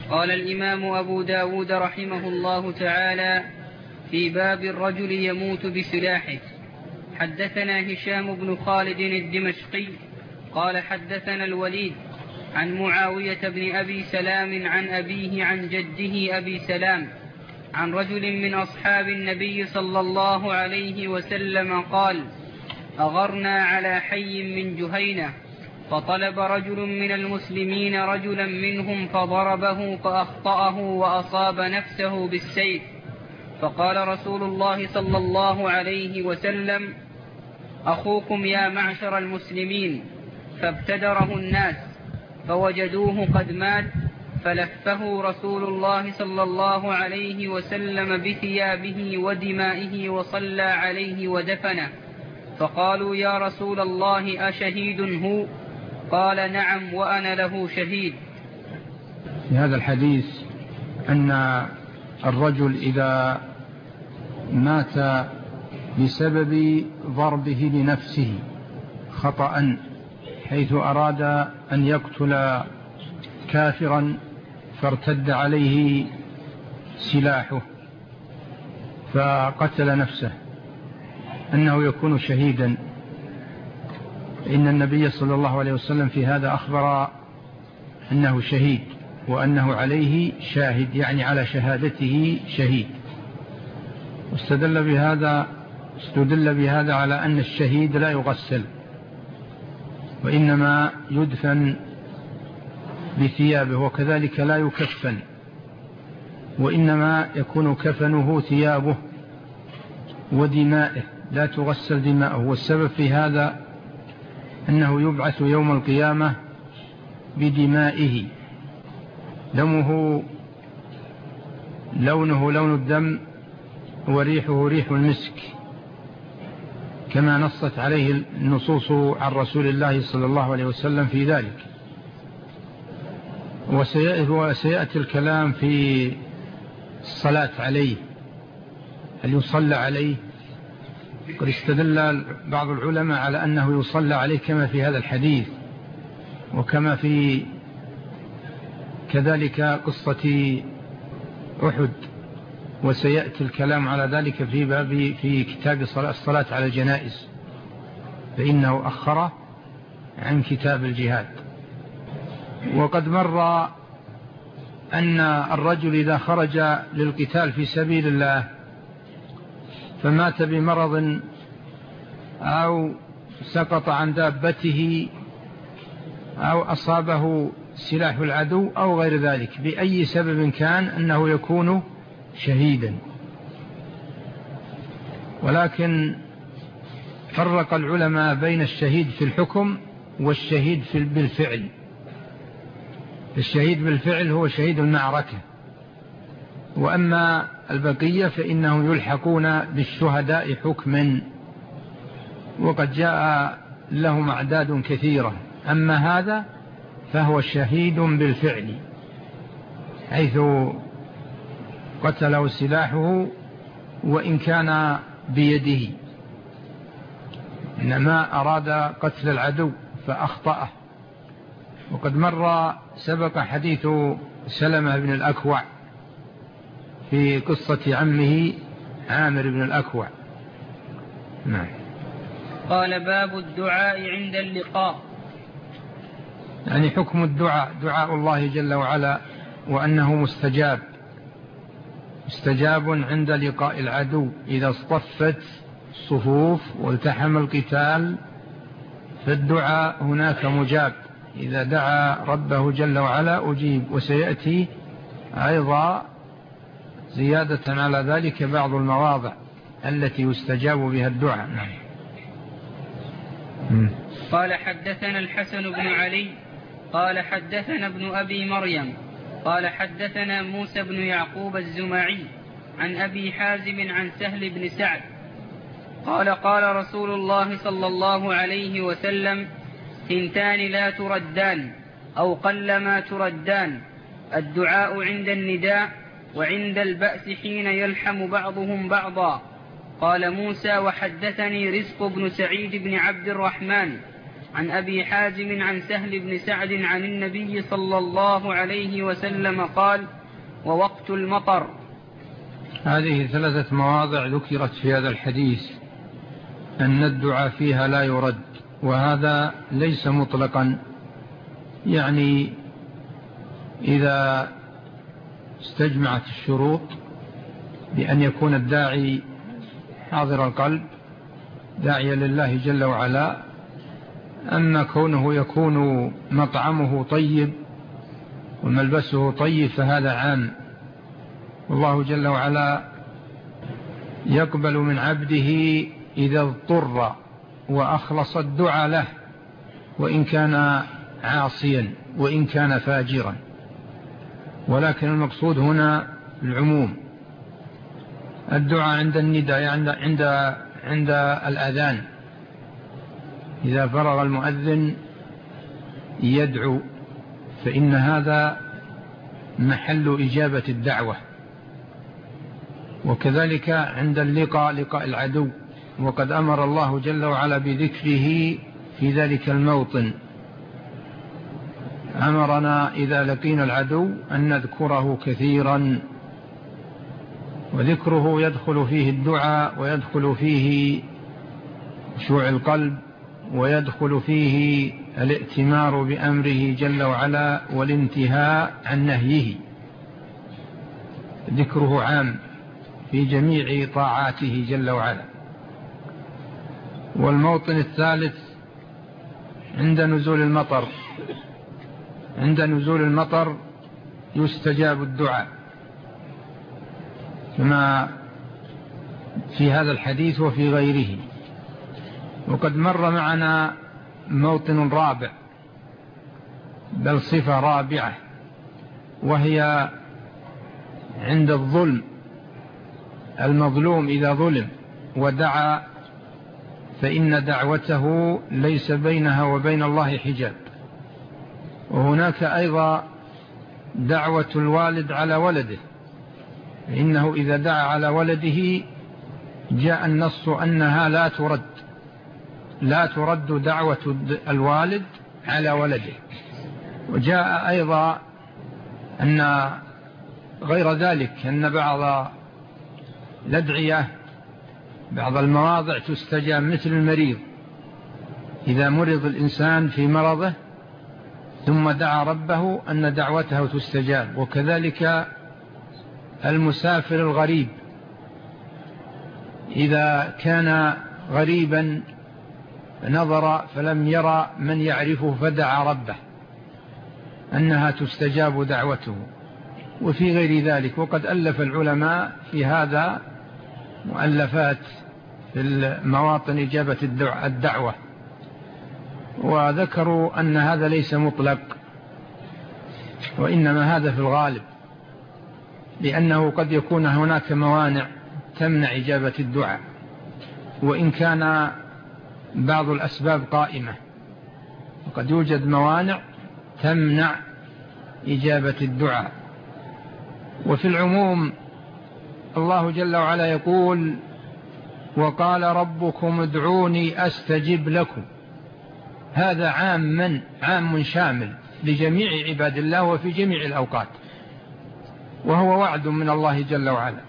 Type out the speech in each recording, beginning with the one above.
قال الإمام أبو داود رحمه الله تعالى في باب الرجل يموت بسلاحه. حدثنا هشام بن خالد الدمشقي قال حدثنا الوليد عن معاوية بن أبي سلام عن أبيه عن جده أبي سلام عن رجل من أصحاب النبي صلى الله عليه وسلم قال: أغرنا على حي من جهينة، فطلب رجل من المسلمين رجلا منهم فضربه فأخطأه وأصاب نفسه بالسيف، فقال رسول الله صلى الله عليه وسلم: أخوكم يا معشر المسلمين. فابتدره الناس فوجدوه قد مات، فلفه رسول الله صلى الله عليه وسلم بثيابه ودمائه وصلى عليه ودفنه. فقالوا: يا رسول الله أشهيد هو؟ قال: نعم وأنا له شهيد. في هذا الحديث أن الرجل إذا مات بسبب ضربه لنفسه خطأ، حيث أراد أن يقتل كافرا فارتد عليه سلاحه فقتل نفسه، أنه يكون شهيدا. إن النبي صلى الله عليه وسلم في هذا أخبر أنه شهيد وأنه عليه شاهد، يعني على شهادته شهيد. واستدل بهذا على أن الشهيد لا يغسل، وإنما يدفن بثيابه، وكذلك لا يكفن، وإنما يكون كفنه ثيابه ودمائه، لا تغسل دماءه. والسبب في هذا أنه يبعث يوم القيامة بدمائه، دمه لونه لون الدم وريحه ريح المسك، كما نصت عليه النصوص عن رسول الله صلى الله عليه وسلم في ذلك. وسيأتي الكلام في الصلاة عليه، هل يصلى عليه؟ قد استدل بعض العلماء على أنه يصلى عليه كما في هذا الحديث، وكما في كذلك قصة أحد، وسيأتي الكلام على ذلك في كتاب الصلاة على الجنائز، فإنه أخر عن كتاب الجهاد. وقد مر أن الرجل إذا خرج للقتال في سبيل الله فمات بمرض أو سقط عن دابته أو أصابه سلاح العدو أو غير ذلك، بأي سبب كان، أنه يكون شهيدا. ولكن فرق العلماء بين الشهيد في الحكم والشهيد بالفعل. الشهيد بالفعل هو شهيد المعركة، وأما البقية فإنهم يلحقون بالشهداء حكما، وقد جاء لهم أعداد كثيرة. أما هذا فهو شهيد بالفعل، حيث قتله سلاحه وإن كان بيده، إنما أراد قتل العدو فأخطأه. وقد مر سبق حديث سلمة بن الأكوع في قصة عمه عامر بن الأكوع. نعم. قال: باب الدعاء عند اللقاء. يعني حكم الدعاء، دعاء الله جل وعلا، وأنه مستجاب عند لقاء العدو. إذا اصطفت الصفوف والتحم القتال فالدعاء هناك مجاب، إذا دعا ربه جل وعلا أجيب. وسيأتي أيضا زيادة على ذلك بعض المواضع التي يستجاب بها الدعاء. قال: حدثنا الحسن بن علي قال حدثنا ابن أبي مريم قال حدثنا موسى بن يعقوب الزمعي عن أبي حازم عن سهل بن سعد قال: قال رسول الله صلى الله عليه وسلم: ثنتان لا تردان أو قلما تردان: الدعاء عند النداء، وعند البأس حين يلحم بعضهم بعضا. قال موسى: وحدثني رزق بن سعيد بن عبد الرحمن عن أبي حازم عن سهل بن سعد عن النبي صلى الله عليه وسلم قال: ووقت المطر. هذه 3 مواضع ذكرت في هذا الحديث أن الدعاء فيها لا يرد، وهذا ليس مطلقا، يعني إذا استجمعت الشروط بأن يكون الداعي حاضر القلب داعيا لله جل وعلا. أما كونه يكون مطعمه طيب وملبسه طيب فهذا عام، والله جل وعلا يقبل من عبده إذا اضطر وأخلص الدعاء له، وإن كان عاصيا وإن كان فاجرا، ولكن المقصود هنا العموم. الدعاء عند النداء عند الأذان، إذا فرغ المؤذن يدعو، فإن هذا محل إجابة الدعوة. وكذلك عند لقاء العدو، وقد أمر الله جل وعلا بذكره في ذلك الموطن، أمرنا إذا لقينا العدو أن نذكره كثيرا، وذكره يدخل فيه الدعاء، ويدخل فيه خشوع القلب، ويدخل فيه الائتمار بأمره جل وعلا والانتهاء عن نهيه. ذكره عام في جميع طاعاته جل وعلا. والموطن الثالث عند نزول المطر، عند نزول المطر يستجاب الدعاء كما في هذا الحديث وفي غيره. وقد مر معنا موطن رابع، بل صفة رابعة، وهي عند الظلم. المظلوم إذا ظلم ودعا فإن دعوته ليس بينها وبين الله حجاب. وهناك أيضا دعوة الوالد على ولده، فإنه إذا دعا على ولده جاء النص أنها لا ترد دعوة الوالد على ولده. وجاء أيضا أن غير ذلك أن بعض الأدعية بعض المواضع تستجاب، مثل المريض إذا مرض الإنسان في مرضه ثم دعا ربه أن دعوته تستجاب. وكذلك المسافر الغريب إذا كان غريبا نظر فلم يرى من يعرفه فدعا ربه أنها تستجاب دعوته، وفي غير ذلك. وقد ألف العلماء في هذا مؤلفات في المواطن إجابة الدعوة، وذكروا أن هذا ليس مطلق، وإنما هذا في الغالب، لأنه قد يكون هناك موانع تمنع إجابة الدعاء، وإن كان بعض الأسباب قائمة، وقد يوجد موانع تمنع إجابة الدعاء. وفي العموم الله جل وعلا يقول: وقال ربكم ادعوني أستجب لكم. هذا عام شامل لجميع عباد الله وفي جميع الأوقات، وهو وعد من الله جل وعلا.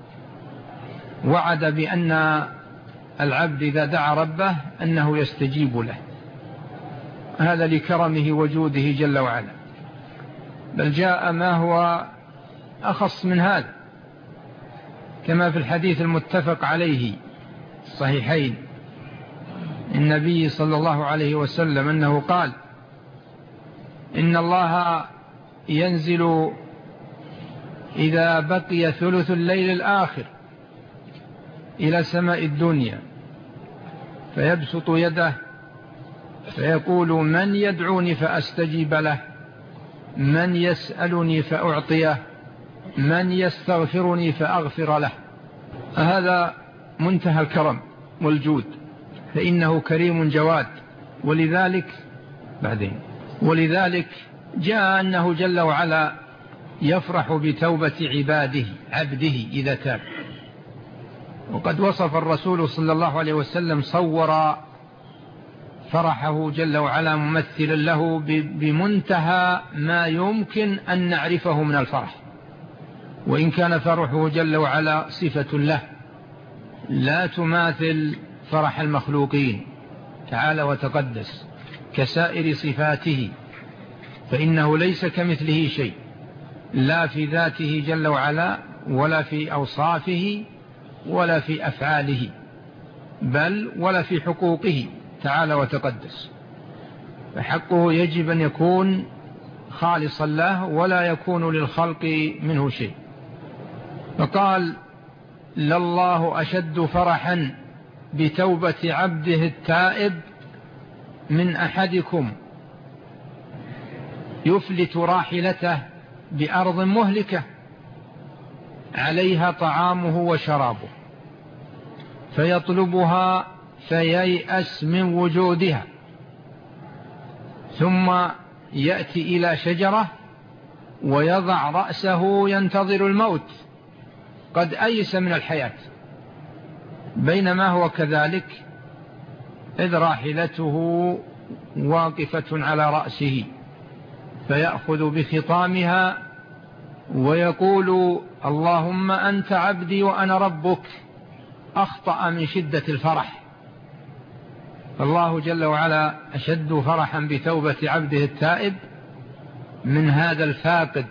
وعد بأن العبد إذا دعا ربه أنه يستجيب له، هذا لكرمه وجوده جل وعلا. بل جاء ما هو أخص من هذا، كما في الحديث المتفق عليه الصحيحين النبي صلى الله عليه وسلم أنه قال: إن الله ينزل إذا بقي ثلث الليل الآخر إلى سماء الدنيا فيبسط يده فيقول: من يدعوني فأستجيب له، من يسألني فأعطيه، من يستغفرني فأغفر له. هذا منتهى الكرم والجود، فإنه كريم جواد. ولذلك جاء أنه جل وعلا يفرح بتوبة عبده إذا تاب. وقد وصف الرسول صلى الله عليه وسلم، صور فرحه جل وعلا ممثلا له بمنتهى ما يمكن أن نعرفه من الفرح، وإن كان فرحه جل وعلا صفة له لا تماثل فرح المخلوقين تعالى وتقدس كسائر صفاته، فإنه ليس كمثله شيء، لا في ذاته جل وعلا ولا في أوصافه ولا في أفعاله، بل ولا في حقوقه تعالى وتقدس. فحقه يجب أن يكون خالصا له ولا يكون للخلق منه شيء. فقال: لله أشد فرحا بتوبة عبده التائب من أحدكم يفلت راحلته بأرض مهلكة عليها طعامه وشرابه فيطلبها فييأس من وجودها، ثم يأتي إلى شجرة ويضع رأسه ينتظر الموت قد أيس من الحياة، بينما هو كذلك إذ راحلته واقفة على رأسه، فيأخذ بخطامها ويقول: اللهم أنت عبدي وأنا ربك، أخطأ من شدة الفرح. فالله جل وعلا أشد فرحا بتوبة عبده التائب من هذا الفاقد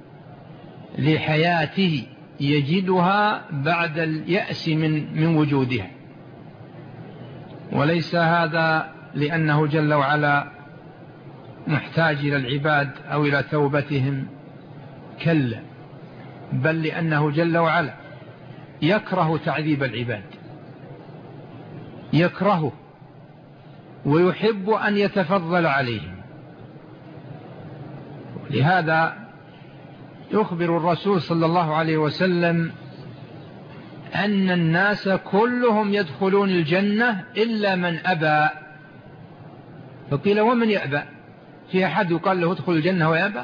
لحياته يجدها بعد اليأس من وجودها. وليس هذا لأنه جل وعلا محتاج إلى العباد أو إلى توبتهم، كلا، بل لأنه جل وعلا يكره تعذيب العباد، يكرهه ويحب أن يتفضل عليهم. لهذا يخبر الرسول صلى الله عليه وسلم أن الناس كلهم يدخلون الجنة إلا من أبى. فقيل: ومن يأبى؟ في أحد يقال له ادخل الجنة ويأبى؟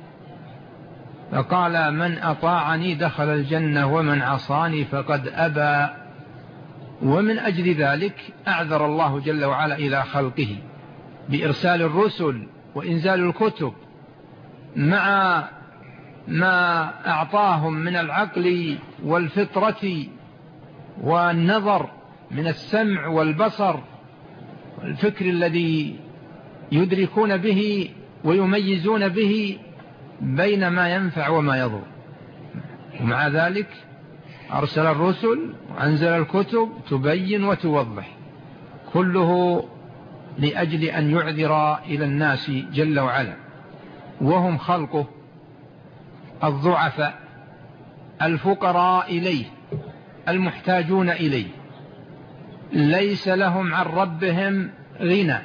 فقال: من أطاعني دخل الجنة ومن عصاني فقد أبى. ومن أجل ذلك أعذر الله جل وعلا إلى خلقه بإرسال الرسل وإنزال الكتب مع ما أعطاهم من العقل والفطرة والنظر، من السمع والبصر والفكر الذي يدركون به ويميزون به بين ما ينفع وما يضر. ومع ذلك أرسل الرسل وأنزل الكتب تبين وتوضح، كله لأجل أن يعذر إلى الناس جل وعلا، وهم خلقه الضعفاء الفقراء إليه المحتاجون إليه، ليس لهم عن ربهم غنى،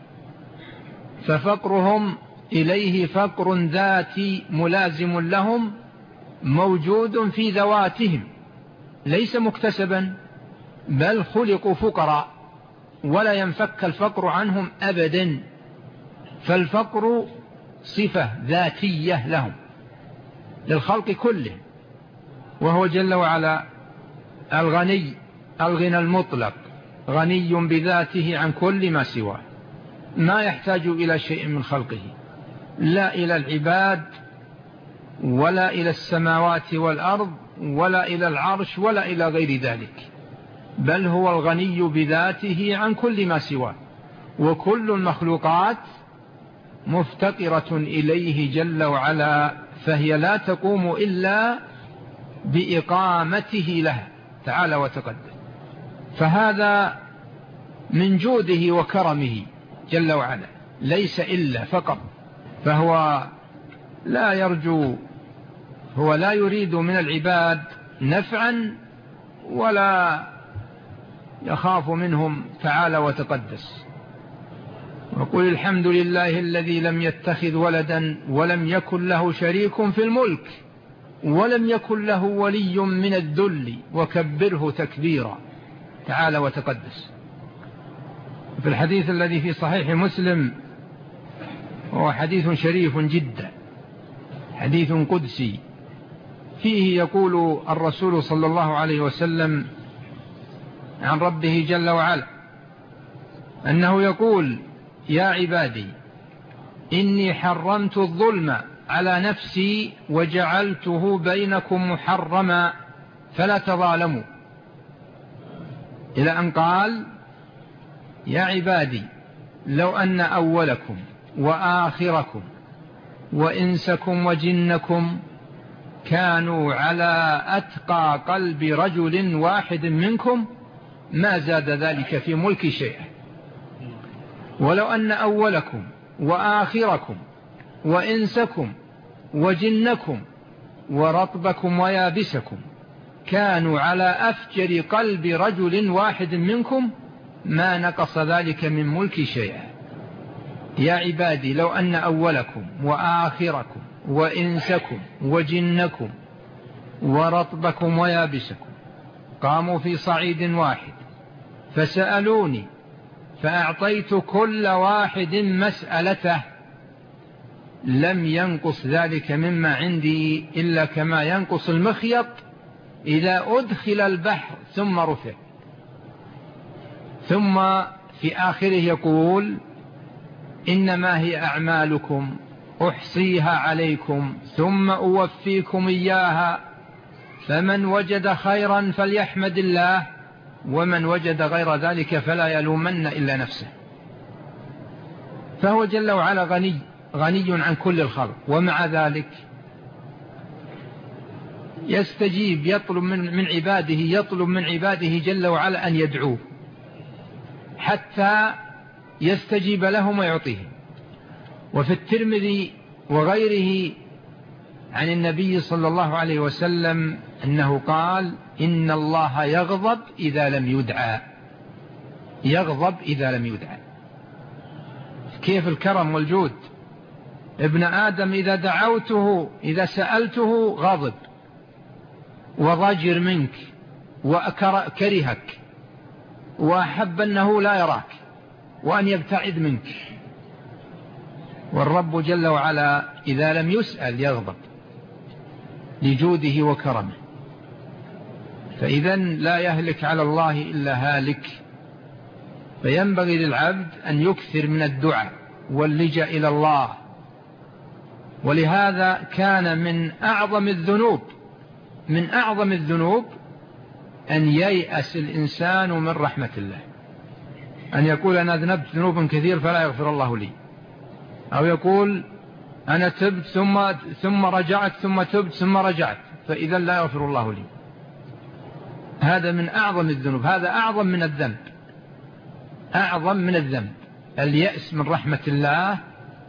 ففقرهم إليه فقر ذاتي ملازم لهم موجود في ذواتهم، ليس مكتسبا، بل خلقوا فقراء ولا ينفك الفقر عنهم أبدا. فالفقر صفة ذاتية لهم، للخلق كله، وهو جل وعلا الغني الغنى المطلق، غني بذاته عن كل ما سواه، ما يحتاج إلى شيء من خلقه، لا إلى العباد ولا إلى السماوات والأرض ولا إلى العرش ولا إلى غير ذلك، بل هو الغني بذاته عن كل ما سواه، وكل المخلوقات مفتقرة إليه جل وعلا، فهي لا تقوم إلا بإقامته له تعالى وتقدم. فهذا من جوده وكرمه جل وعلا، ليس إلا فقط. فهو لا يرجو، هو لا يريد من العباد نفعا ولا يخاف منهم تعالى وتقدس. وقل الحمد لله الذي لم يتخذ ولدا ولم يكن له شريك في الملك ولم يكن له ولي من الذل وكبره تكبيرا تعالى وتقدس. في الحديث الذي في صحيح مسلم، هو حديث شريف جدا، حديث قدسي، فيه يقول الرسول صلى الله عليه وسلم عن ربه جل وعلا: أنه يقول: يا عبادي إني حرمت الظلم على نفسي وجعلته بينكم محرما فلا تظالموا، إلى أن قال: يا عبادي لو أن أولكم وآخركم وإنسكم وجنكم كانوا على أتقى قلب رجل واحد منكم ما زاد ذلك في ملك شيئا، ولو أن أولكم وآخركم وإنسكم وجنكم ورطبكم ويابسكم كانوا على أفجر قلب رجل واحد منكم ما نقص ذلك من ملك شيئا. يا عبادي لو أن أولكم وآخركم وإنسكم وجنكم ورطبكم ويابسكم قاموا في صعيد واحد فسألوني فأعطيت كل واحد مسألته لم ينقص ذلك مما عندي إلا كما ينقص المخيط إذا أدخل البحر ثم رفع. ثم في آخره يقول: إنما هي أعمالكم أحصيها عليكم ثم أوفيكم إياها، فمن وجد خيرا فليحمد الله ومن وجد غير ذلك فلا يلومن إلا نفسه. فهو جل وعلا غني عن كل الخلق، ومع ذلك يستجيب، يطلب من عباده جل وعلا أن يدعوه حتى يستجيب لهم ويعطيهم. وفي الترمذي وغيره عن النبي صلى الله عليه وسلم أنه قال: إن الله يغضب إذا لم يدعى. يغضب إذا لم يدعى. كيف الكرم والجود! ابن آدم إذا دعوته إذا سألته غضب وضجر منك وكرهك وأحب أنه لا يراك وأن يبتعد منك. والرب جل وعلا إذا لم يسأل يغضب لجوده وكرمه. فإذا لا يهلك على الله إلا هالك، فينبغي للعبد أن يكثر من الدعاء واللجأ إلى الله. ولهذا كان من أعظم الذنوب أن ييأس الإنسان من رحمة الله، أن يقول: أنا أذنبت ذنوبا كثير فلا يغفر الله لي، أو يقول: أنا تبت ثم رجعت ثم تبت ثم رجعت فإذا لا يغفر الله لي. هذا من أعظم الذنوب، هذا أعظم من الذنب، أعظم من الذنب. اليأس من رحمة الله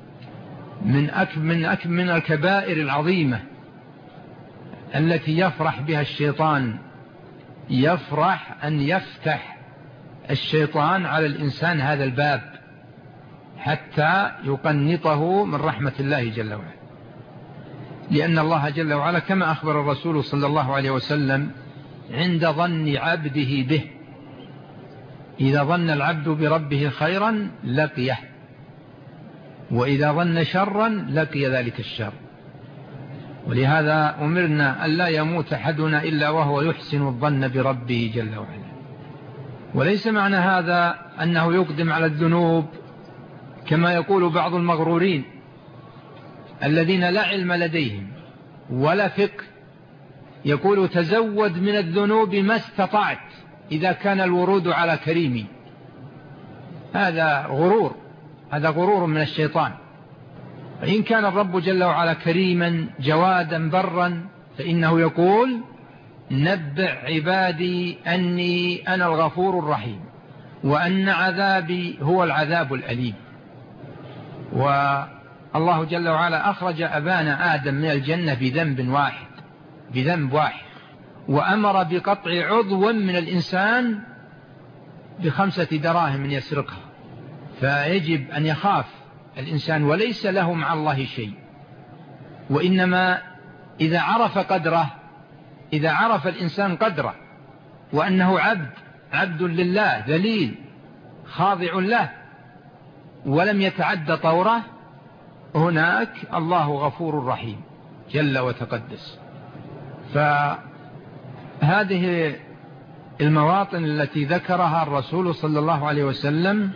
من الكبائر العظيمة التي يفرح بها الشيطان. يفرح أن يفتح الشيطان على الإنسان هذا الباب حتى يقنطه من رحمة الله جل وعلا، لأن الله جل وعلا كما أخبر الرسول صلى الله عليه وسلم: عند ظن عبده به، إذا ظن العبد بربه خيرا لقيه، وإذا ظن شرا لقي ذلك الشر. ولهذا أمرنا أن لا يموت أحدنا إلا وهو يحسن الظن بربه جل وعلا. وليس معنى هذا أنه يقدم على الذنوب كما يقول بعض المغرورين الذين لا علم لديهم ولا فقه، يقول: تزود من الذنوب ما استطعت إذا كان الورود على كريم. هذا غرور من الشيطان. فإن كان الرب جل وعلا كريما جوادا برا فإنه يقول: نبئ عبادي أني أنا الغفور الرحيم وأن عذابي هو العذاب الأليم. والله جل وعلا أخرج أبانا آدم من الجنة بذنب واحد، وأمر بقطع عضو من الإنسان ب5 دراهم من يسرقها. فيجب أن يخاف الإنسان وليس له مع الله شيء، وإنما إذا عرف الإنسان قدره وأنه عبد لله ذليل خاضع له ولم يتعدى طوره، هناك الله غفور رحيم جل وتقدس. فهذه المواطن التي ذكرها الرسول صلى الله عليه وسلم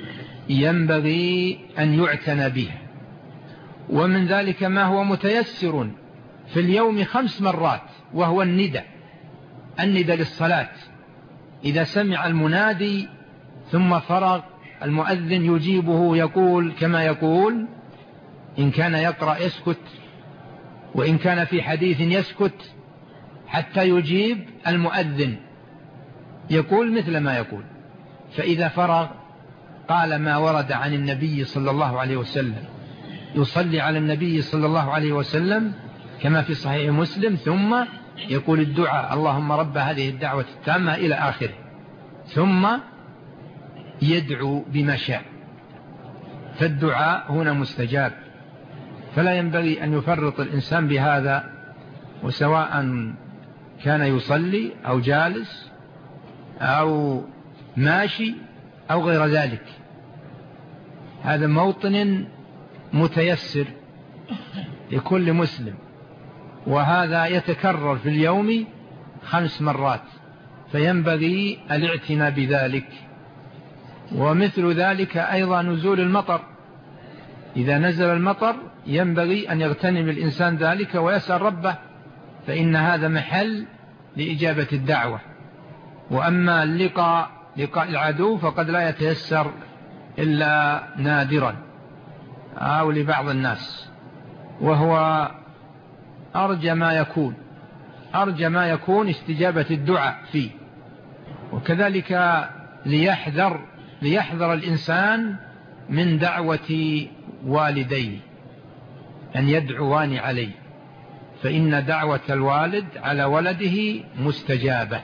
ينبغي أن يعتنى بها. ومن ذلك ما هو متيسر في اليوم 5 مرات، وهو الندى للصلاة. إذا سمع المنادي ثم فرغ المؤذن يجيبه، يقول كما يقول، إن كان يقرأ يسكت، وإن كان في حديث يسكت حتى يجيب المؤذن، يقول مثل ما يقول. فإذا فرغ قال ما ورد عن النبي صلى الله عليه وسلم، يصلي على النبي صلى الله عليه وسلم كما في صحيح مسلم، ثم يقول الدعاء اللهم رب هذه الدعوة التامة إلى آخره، ثم يدعو بما شاء. فالدعاء هنا مستجاب، فلا ينبغي أن يفرط الإنسان بهذا، وسواء كان يصلي أو جالس أو ماشي أو غير ذلك. هذا موطن متيسر لكل مسلم، وهذا يتكرر في اليوم 5 مرات، فينبغي الاعتناء بذلك. ومثل ذلك أيضا نزول المطر، إذا نزل المطر ينبغي أن يغتنم الإنسان ذلك ويسأل ربه، فإن هذا محل لإجابة الدعوة. وأما لقاء العدو فقد لا يتيسر إلا نادرا أو لبعض الناس، وهو أرجى ما يكون استجابة الدعاء فيه. وكذلك ليحذر الإنسان من دعوة والديه أن يدعوان عليه، فإن دعوة الوالد على ولده مستجابة.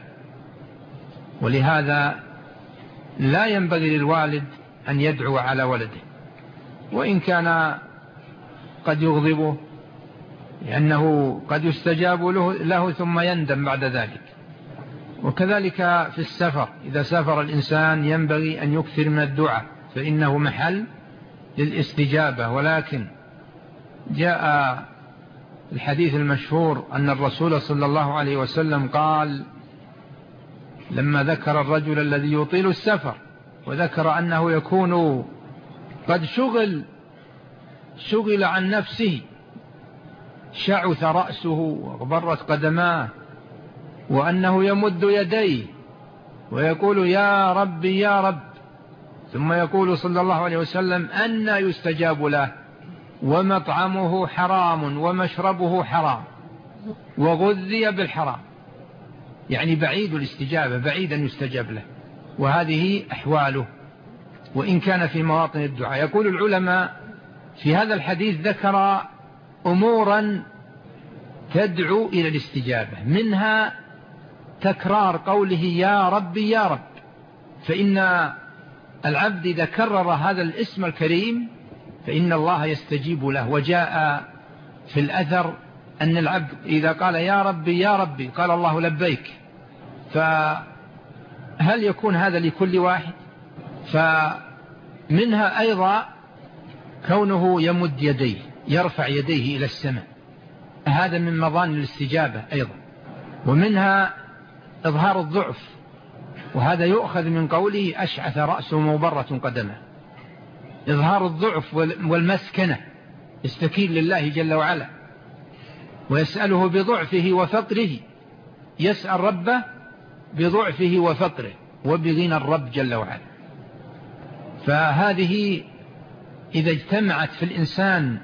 ولهذا لا ينبغي للوالد أن يدعو على ولده، وإن كان قد يغضبه، لأنه قد يستجاب له ثم يندم بعد ذلك. وكذلك في السفر، إذا سافر الإنسان ينبغي أن يكثر من الدعاء، فإنه محل للاستجابة. ولكن جاء الحديث المشهور أن الرسول صلى الله عليه وسلم قال لما ذكر الرجل الذي يطيل السفر، وذكر أنه يكون قد شغل عن نفسه، شعث رأسه وغبرت قدماه، وأنه يمد يديه ويقول يا رب يا رب، ثم يقول صلى الله عليه وسلم أن يستجاب له، ومطعمه حرام ومشربه حرام وغذي بالحرام، يعني بعيد الاستجابة، بعيد أن يستجاب له. وهذه أحواله، وإن كان في مواطن الدعاء. يقول العلماء في هذا الحديث ذكر أمورا تدعو إلى الاستجابة، منها تكرار قوله يا رب يا رب، فإن العبد إذا كرر هذا الاسم الكريم فإن الله يستجيب له. وجاء في الأثر أن العبد إذا قال يا ربي يا ربي قال الله لبيك. فهل يكون هذا لكل واحد؟ فمنها أيضا كونه يمد يديه، يرفع يديه إلى السماء، هذا من مظان الاستجابة أيضا. ومنها إظهار الضعف، وهذا يؤخذ من قوله أشعث رأسه مبرة قدمه، إظهار الضعف والمسكنة، استكين لله جل وعلا ويسأله بضعفه وفقره، يسأل ربه بضعفه وفقره وبغنى الرب جل وعلا. فهذه إذا اجتمعت في الإنسان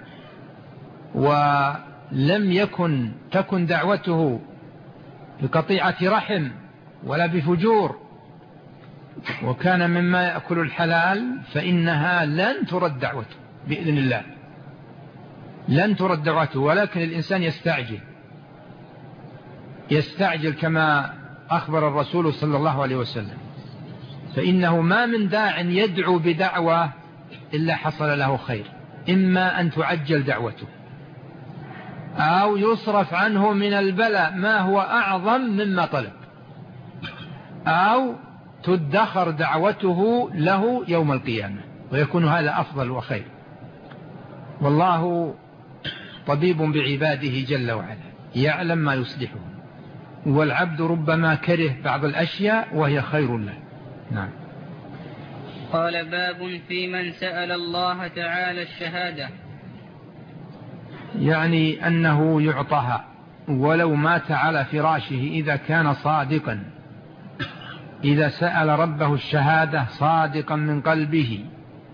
ولم تكن دعوته بقطيعة رحم ولا بفجور، وكان مما يأكل الحلال، فإنها لن ترد دعوته بإذن الله، لن ترد دعوته. ولكن الإنسان يستعجل كما أخبر الرسول صلى الله عليه وسلم، فإنه ما من داع يدعو بدعوة إلا حصل له خير، إما أن تعجل دعوته أو يصرف عنه من البلاء ما هو أعظم مما طلب، أو تدخر دعوته له يوم القيامة، ويكون هذا أفضل وخير. والله طبيب بعباده جل وعلا، يعلم ما يصلحهم، والعبد ربما كره بعض الأشياء وهي خير له. نعم. قال باب في من سأل الله تعالى الشهادة. يعني أنه يعطها ولو مات على فراشه إذا كان صادقا، إذا سأل ربه الشهادة صادقا من قلبه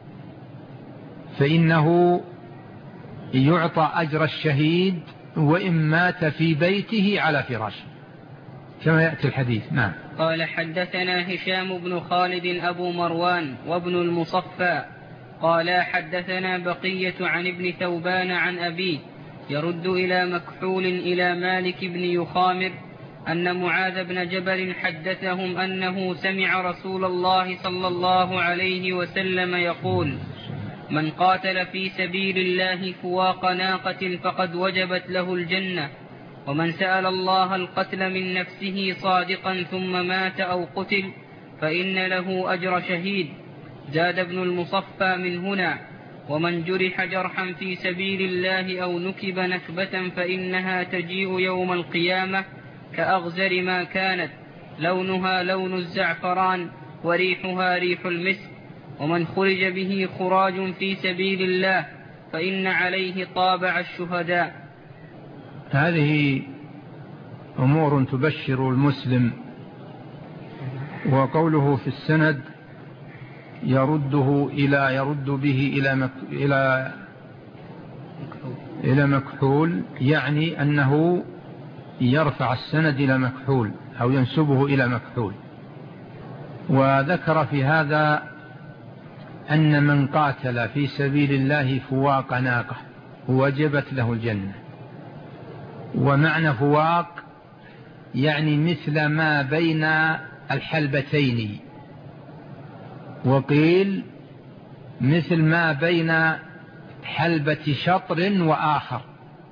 فإنه يعطى أجر الشهيد وإن مات في بيته على فراشه كما يأتي الحديث. نعم. قال حدثنا هشام بن خالد أبو مروان وابن المصفى قال حدثنا بقية عن ابن ثوبان عن أبيه يرد إلى مكحول إلى مالك بن يخامر أن معاذ بن جبل حدثهم أنه سمع رسول الله صلى الله عليه وسلم يقول: من قاتل في سبيل الله فواق ناقة فقد وجبت له الجنة، ومن سأل الله القتل من نفسه صادقا ثم مات أو قتل فإن له أجر شهيد. زاد ابن المصفى من هنا: ومن جرح جرحا في سبيل الله أو نكب نكبة فإنها تجيء يوم القيامة كأغزر ما كانت، لونها لون الزعفران وريحها ريح المسك. ومن خرج به خراج في سبيل الله فإن عليه طابع الشهداء. هذه أمور تبشر المسلم. وقوله في السند يرد به إلى مكحول، يعني أنه يرفع السند إلى مكحول أو ينسبه إلى مكحول. وذكر في هذا أن من قاتل في سبيل الله فواق ناقة وجبت له الجنة. ومعنى فواق يعني مثل ما بين الحلبتين، وقيل مثل ما بين حلبة شطر وآخر.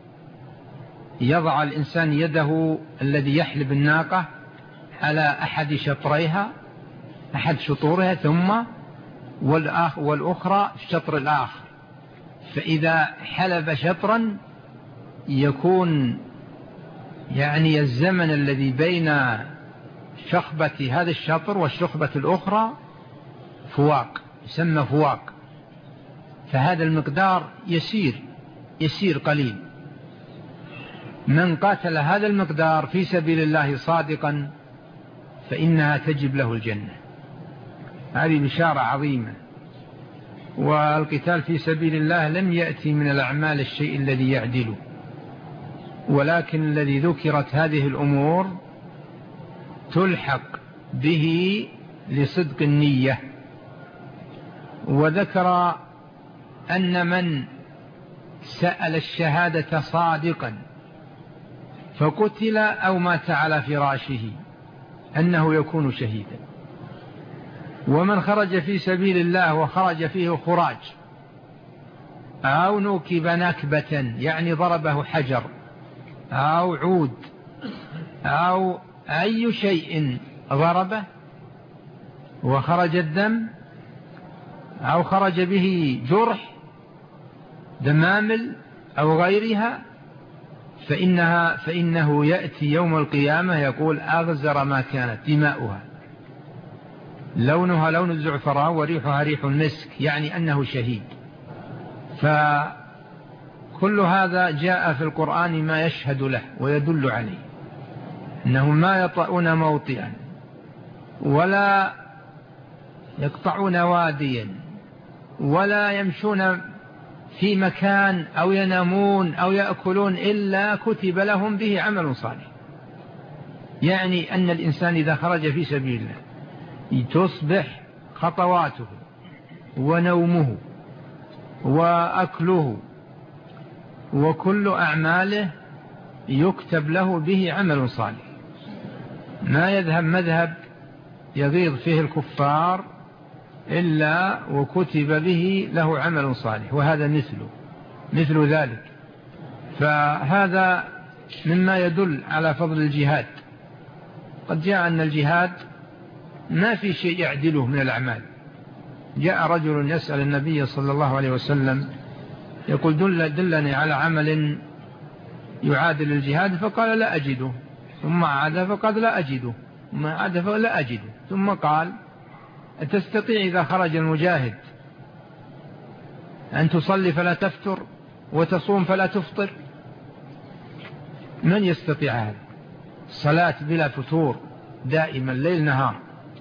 يضع الإنسان يده الذي يحلب الناقة على أحد شطريها، أحد شطورها، ثم والأخرى الشطر الآخر، فإذا حلب شطرا يكون يعني الزمن الذي بين شخبة هذا الشطر والشخبة الأخرى فواق، يسمى فواق. فهذا المقدار يسير قليل. من قاتل هذا المقدار في سبيل الله صادقا فإنها تجب له الجنة. هذه بشارة عظيمة. والقتال في سبيل الله لم يأتي من الأعمال الشيء الذي يعدله، ولكن الذي ذكرت هذه الأمور تلحق به لصدق النية. وذكر أن من سأل الشهادة صادقا فقتل أو مات على فراشه أنه يكون شهيدا. ومن خرج في سبيل الله وخرج فيه خراج أو نكب نكبة يعني ضربه حجر أو عود أو أي شيء ضربه وخرج الدم أو خرج به جرح دمامل أو غيرها فإنه يأتي يوم القيامة يقول أغزر ما كانت دماؤها، لونها لون الزعفران وريحها ريح المسك، يعني أنه شهيد. فكل هذا جاء في القرآن ما يشهد له ويدل عليه، أنهم ما يطؤون موطئا ولا يقطعون واديا ولا يمشون في مكان أو ينامون أو يأكلون إلا كتب لهم به عمل صالح. يعني أن الإنسان إذا خرج في سبيل الله تصبح خطواته ونومه وأكله وكل أعماله يكتب له به عمل صالح، ما يذهب مذهب يغيظ فيه الكفار إلا وكتب به له عمل صالح، وهذا مثل ذلك. فهذا مما يدل على فضل الجهاد. قد جاء أن الجهاد ما في شيء يعدله من الأعمال. جاء رجل يسأل النبي صلى الله عليه وسلم يقول دلني على عمل يعادل الجهاد، فقال لا أجده، ثم عاد فقال لا أجده، ثم عاد فقال لا أجده، ثم قال تستطيع إذا خرج المجاهد أن تصلي فلا تفتر وتصوم فلا تفطر؟ من يستطيع هذا؟ صلاة بلا فتور دائما ليل نهار،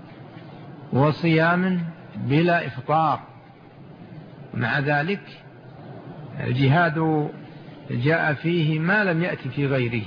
وصيام بلا إفطار. مع ذلك الجهاد جاء فيه ما لم يأتي في غيره.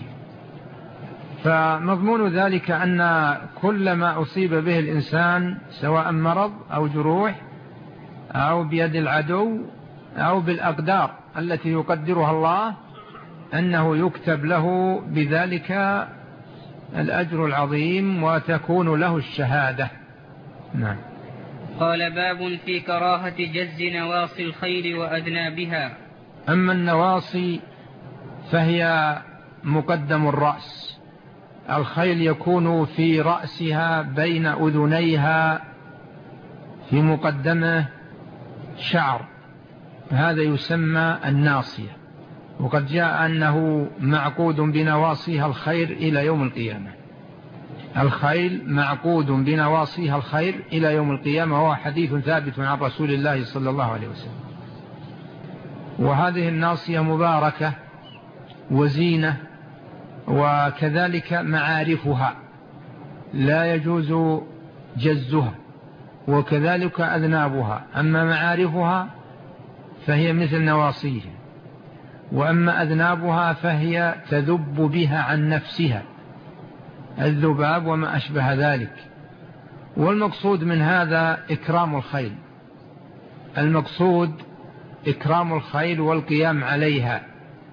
فمضمون ذلك أن كل ما أصيب به الإنسان سواء مرض أو جروح أو بيد العدو أو بالأقدار التي يقدرها الله أنه يكتب له بذلك الأجر العظيم وتكون له الشهادة. نعم. قال: باب في كراهة جز نواصي الخيل وأذنابها. أما النواصي فهي مقدم الرأس، الخيل يكون في رأسها بين أذنيها في مقدمه شعر، هذا يسمى الناصية، وقد جاء أنه معقود بنواصيها الخير إلى يوم القيامة. الخيل معقود بنواصيها الخير إلى يوم القيامة، وهو حديث ثابت عن رسول الله صلى الله عليه وسلم. وهذه الناصية مباركة وزينة، وكذلك معارفها لا يجوز جزها، وكذلك أذنابها. أما معارفها فهي مثل نواصيها، وأما أذنابها فهي تذب بها عن نفسها، الذباب وما أشبه ذلك. والمقصود من هذا إكرام الخيل، المقصود إكرام الخيل والقيام عليها،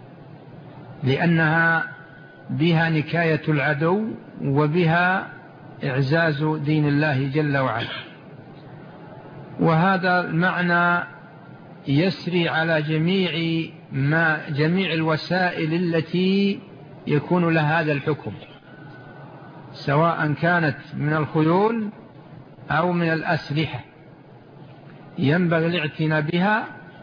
لأنها بها نكاية العدو وبها إعزاز دين الله جل وعلا. وهذا المعنى يسري على جميع الوسائل التي يكون لها هذا الحكم، سواء كانت من الخيول أو من الأسلحة، ينبغي الاعتناء بها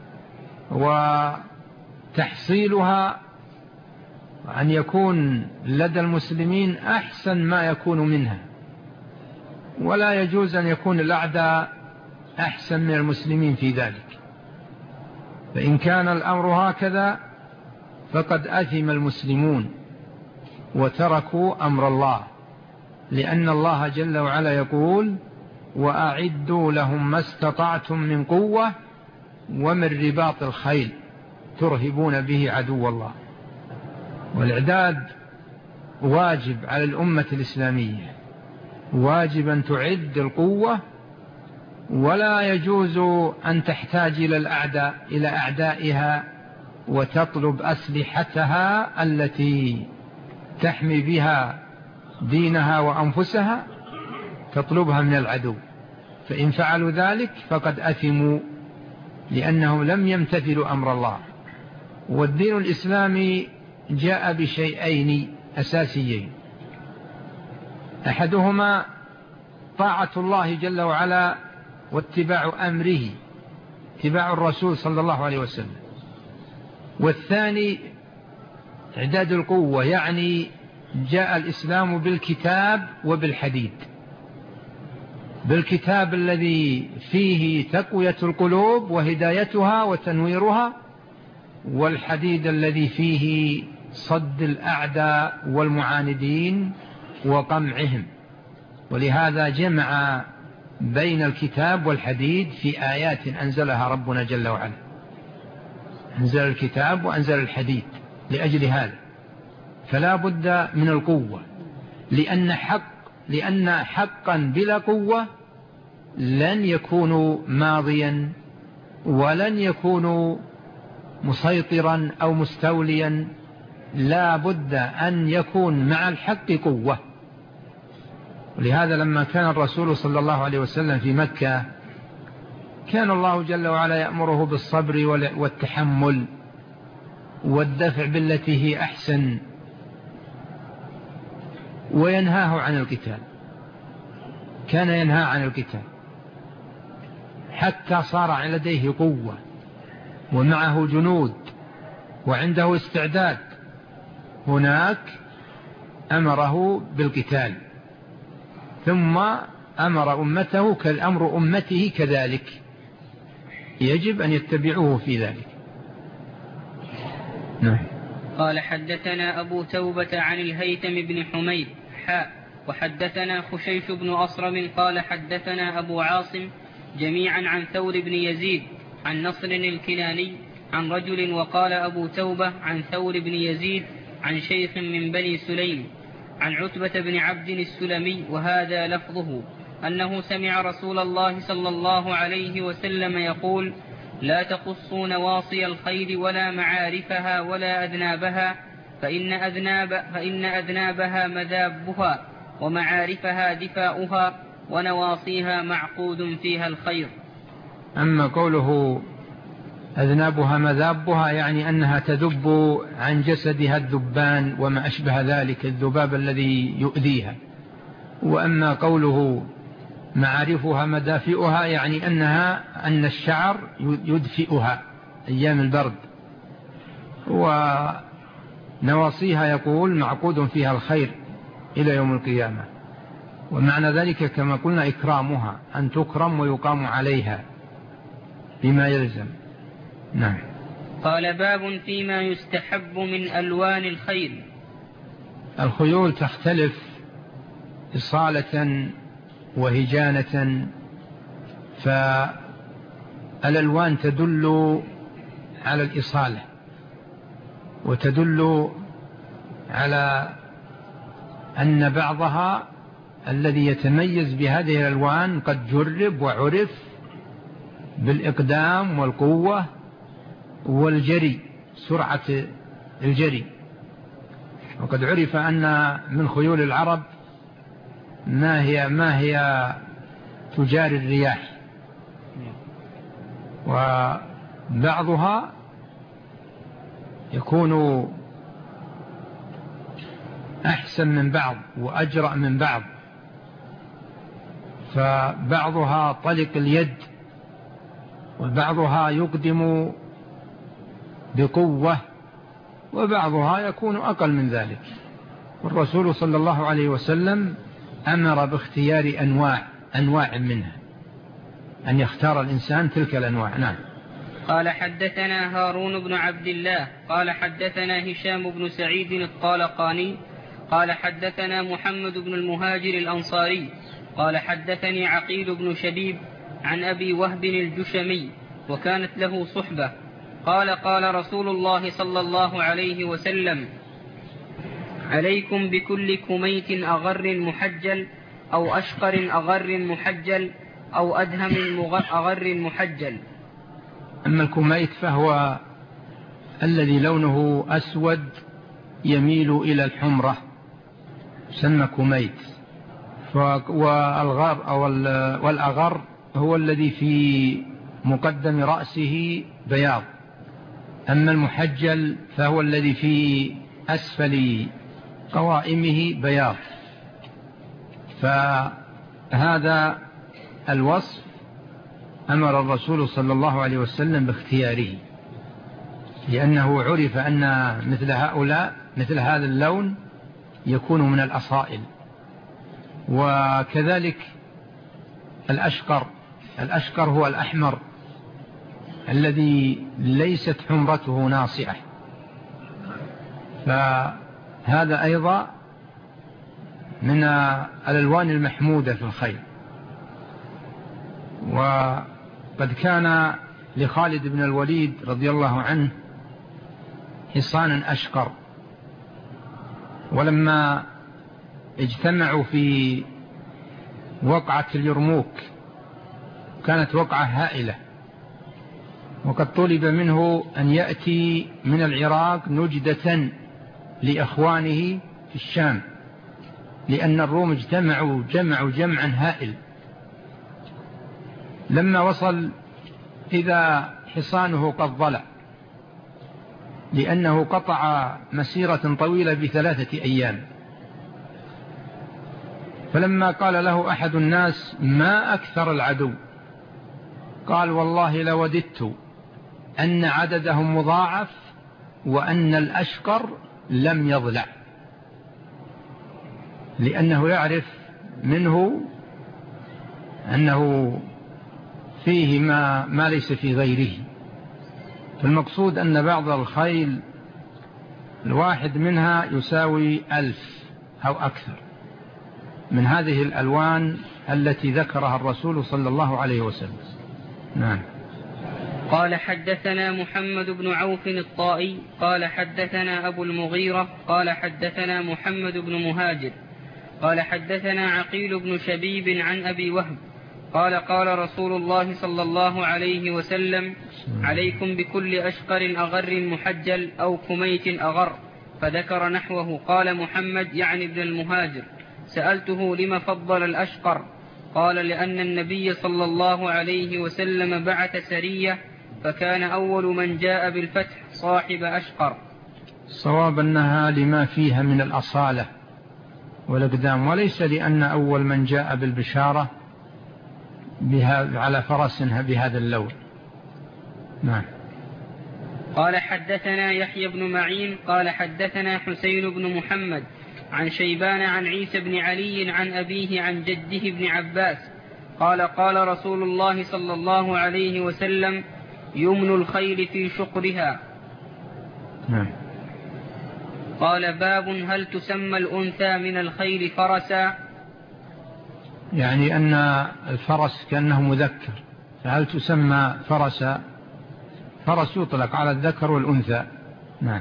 وتحصيلها، أن يكون لدى المسلمين أحسن ما يكون منها، ولا يجوز أن يكون الأعداء أحسن من المسلمين في ذلك. فإن كان الأمر هكذا فقد أثم المسلمون وتركوا أمر الله، لأن الله جل وعلا يقول: وأعدوا لهم ما استطعتم من قوة ومن رباط الخيل ترهبون به عدو الله. والإعداد واجب على الأمة الإسلامية، واجب أن تعد القوة، ولا يجوز أن تحتاج إلى أعدائها وتطلب أسلحتها التي تحمي بها دينها وأنفسها، تطلبها من العدو. فإن فعلوا ذلك فقد أثموا، لأنهم لم يمتثلوا أمر الله. والدين الإسلامي جاء بشيئين أساسيين: أحدهما طاعة الله جل وعلا واتباع أمره، اتباع الرسول صلى الله عليه وسلم. والثاني إعداد القوة، يعني جاء الإسلام بالكتاب وبالحديد، بالكتاب الذي فيه تقوية القلوب وهدايتها وتنويرها، والحديد الذي فيه صد الأعداء والمعاندين وقمعهم. ولهذا جمع بين الكتاب والحديد في آيات أنزلها ربنا جل وعلا، أنزل الكتاب وأنزل الحديد لأجل هذا. فلا بد من القوة، لأن حقا بلا قوة لن يكون ماضيا ولن يكون مسيطرا أو مستوليا. لا بد أن يكون مع الحق قوة. ولهذا لما كان الرسول صلى الله عليه وسلم في مكة كان الله جل وعلا يأمره بالصبر والتحمل والدفع بالتي هي أحسن، وينهاه عن القتال. كان ينهى عن القتال حتى صار لديه قوة ومعه جنود وعنده استعداد، هناك أمره بالقتال. ثم أمر أمته كالأمر أمته كذلك، يجب أن يتبعوه في ذلك. نعم. قال حدثنا أبو توبة عن الهيثم بن حميد وحدثنا خشيش بن أصرم قال حدثنا أبو عاصم جميعا عن ثور بن يزيد عن نصر الكناني عن رجل، وقال أبو توبة عن ثور بن يزيد عن شيخ من بني سليم عن عتبة بن عبد السلمي، وهذا لفظه، أنه سمع رسول الله صلى الله عليه وسلم يقول: لا تقصوا نواصي الخيل ولا معارفها ولا أذنابها، فإن أذنابها مذابها ومعارفها دفاؤها ونواصيها معقود فيها الخير. أما قوله أذنابها مذابها يعني أنها تذب عن جسدها الذبان وما أشبه ذلك، الذباب الذي يؤذيها. وأما قوله معارفها مدافئها يعني أن الشعر يدفئها أيام البرد. ونواصيها يقول معقود فيها الخير إلى يوم القيامة. ومعنى ذلك كما قلنا إكرامها، أن تكرم ويقام عليها بما يلزم. نعم. قال: باب فيما يستحب من ألوان الخيل. الخيول تختلف إصالة وهجانة، فالألوان تدل على الإصالة وتدل على أن بعضها الذي يتميز بهذه الألوان قد جرب وعرف بالإقدام والقوة والجري، سرعة الجري. وقد عرف أن من خيول العرب ما هي تجاري الرياح، وبعضها يكون أحسن من بعض وأجرأ من بعض، فبعضها طلق اليد وبعضها يقدم بقوة وبعضها يكون أقل من ذلك. والرسول صلى الله عليه وسلم أمر باختيار أنواع منها، أن يختار الإنسان تلك الأنواع. نعم. قال حدثنا هارون بن عبد الله قال حدثنا هشام بن سعيد الطالقاني قال حدثنا محمد بن المهاجر الأنصاري قال حدثني عقيل بن شبيب عن أبي وهب الجشمي وكانت له صحبة قال: قال رسول الله صلى الله عليه وسلم: عليكم بكل كميت أغر محجل أو أشقر أغر محجل أو أدهم أغر محجل. أما الكميت فهو الذي لونه أسود يميل إلى الحمرة، سمى كميت. والأغر هو الذي في مقدم رأسه بياض. أما المحجل فهو الذي في أسفل قوائمه بياض. فهذا الوصف أمر الرسول صلى الله عليه وسلم باختياره، لأنه عرف أن مثل هذا اللون يكون من الأصائل. وكذلك الأشقر هو الأحمر الذي ليست حمرته ناصعة، فهذا أيضا من الألوان المحمودة في الخيل. وقد كان لخالد بن الوليد رضي الله عنه حصانا أشقر، ولما اجتمعوا في وقعة اليرموك كانت وقعة هائلة، وقد طلب منه أن يأتي من العراق نجدة لأخوانه في الشام، لأن الروم اجتمعوا جمعا هائل. لما وصل إذا حصانه قد ضلع، لأنه قطع مسيرة طويلة ب3 أيام. فلما قال له أحد الناس: ما أكثر العدو؟ قال: والله لوددت أن عددهم مضاعف وأن الأشقر لم يضلع، لأنه يعرف منه أنه فيه ما ليس في غيره. فالمقصود أن بعض الخيل الواحد منها يساوي 1000 أو أكثر من هذه الألوان التي ذكرها الرسول صلى الله عليه وسلم. نعم. قال حدثنا محمد بن عوف الطائي قال حدثنا أبو المغيرة قال حدثنا محمد بن مهاجر قال حدثنا عقيل بن شبيب عن أبي وهب قال قال رسول الله صلى الله عليه وسلم: عليكم بكل أشقر أغر محجل أو كميت أغر، فذكر نحوه. قال محمد يعني ابن المهاجر: سألته لم فضل الأشقر؟ قال: لأن النبي صلى الله عليه وسلم بعث سرية فكان أول من جاء بالفتح صاحب أشقر. الصواب أنها لما فيها من الأصالة والإقدام، وليس لأن أول من جاء بالبشارة على فرس بهذا اللون. نعم. قال حدثنا يحيى بن معين قال حدثنا حسين بن محمد عن شيبان عن عيسى بن علي عن أبيه عن جده بن عباس قال قال رسول الله صلى الله عليه وسلم: يمن الخيل في شقرها. نعم. قال: باب هل تسمى الأنثى من الخيل فرسا؟ يعني أن الفرس كأنه مذكر، فهل تسمى فرسا؟ فرس يطلق على الذكر والأنثى. نعم.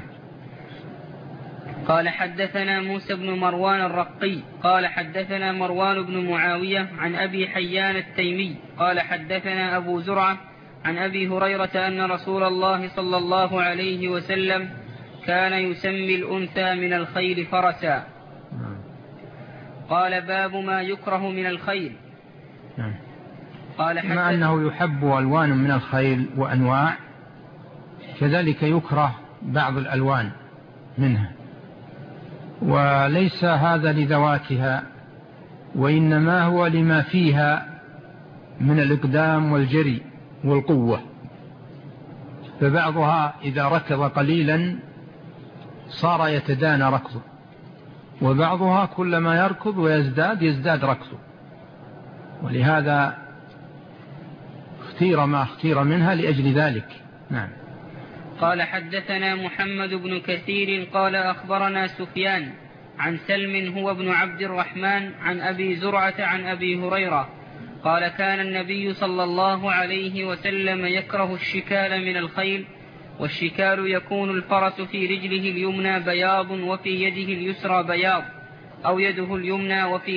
قال حدثنا موسى بن مروان الرقي قال حدثنا مروان بن معاوية عن أبي حيان التيمي قال حدثنا أبو زرعة عن أبي هريرة أن رسول الله صلى الله عليه وسلم كان يسمي الأنثى من الخيل فرسا. قال: باب ما يكره من الخيل. قال مع أنه يحب ألوان من الخيل وأنواع، كذلك يكره بعض الألوان منها، وليس هذا لذواتها، وإنما هو لما فيها من الإقدام والجري والقوة. فبعضها إذا ركض قليلا صار يتدانى ركضه، وبعضها كلما يركض يزداد ركضه، ولهذا اختير ما اختير منها لأجل ذلك. نعم. قال حدثنا محمد بن كثير قال أخبرنا سفيان عن سلم هو ابن عبد الرحمن عن أبي زرعة عن أبي هريرة قال: كان النبي صلى الله عليه وسلم يكره الشكال من الخيل، والشكال يكون الفرس في رجله اليمنى بياض وفي يده اليسرى بياض، أو يده اليمنى وفي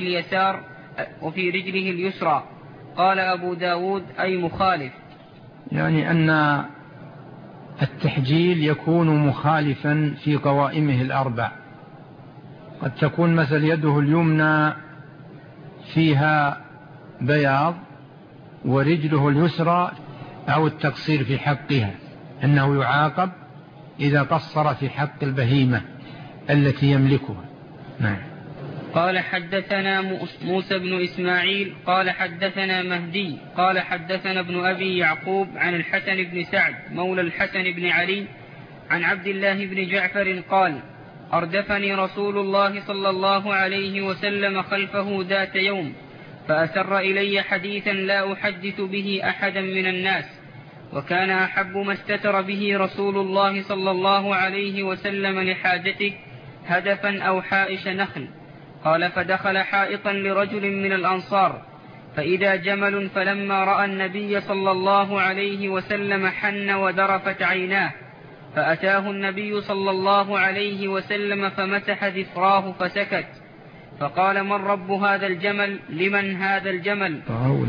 رجله اليسرى. قال أبو داود: أي مخالف. يعني أن التحجيل يكون مخالفا في قوائمه الأربع، قد تكون مثل يده اليمنى فيها بياض ورجله اليسرى، أو التقصير في حقها، أنه يعاقب إذا قصر في حق البهيمة التي يملكها. نعم. قال حدثنا موسى بن إسماعيل قال حدثنا مهدي قال حدثنا ابن أبي يعقوب عن الحسن بن سعد مولى الحسن بن علي عن عبد الله بن جعفر قال: أردفني رسول الله صلى الله عليه وسلم خلفه ذات يوم، فأسر إلي حديثا لا أحدث به أحدا من الناس، وكان أحب ما استتر به رسول الله صلى الله عليه وسلم لحاجته هدفا أو حائش نخل. قال: فدخل حائطا لرجل من الأنصار، فإذا جمل، فلما رأى النبي صلى الله عليه وسلم حن وذرفت عيناه، فأتاه النبي صلى الله عليه وسلم فمسح ذفراه فسكت، فقال: من رب هذا الجمل؟ لمن هذا الجمل؟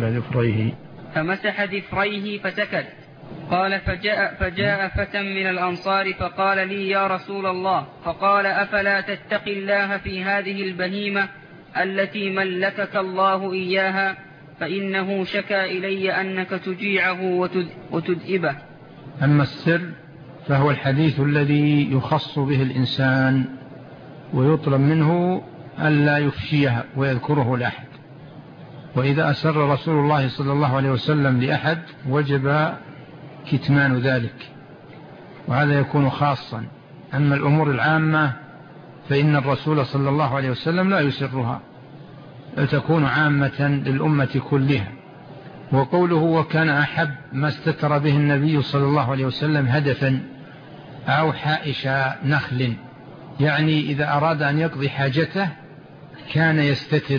فمسح ذفريه فسكت. قال: فجاء فتى من الأنصار فقال لي: يا رسول الله. فقال: أفلا تتقي الله في هذه البهيمة التي ملكك الله إياها؟ فإنه شكى إلي أنك تجيعه وتدئبه. أما السر فهو الحديث الذي يخص به الإنسان ويطلب منه ألا يفشيه ويذكره لأحد، وإذا أسر رسول الله صلى الله عليه وسلم لأحد وجب كتمان ذلك، وهذا يكون خاصا. أما الأمور العامة فإن الرسول صلى الله عليه وسلم لا يسرها، تكون عامة للأمة كلها. وقوله وكان أحب ما استتر به النبي صلى الله عليه وسلم هدفا أو حائش نخل، يعني إذا أراد أن يقضي حاجته كان يستتر.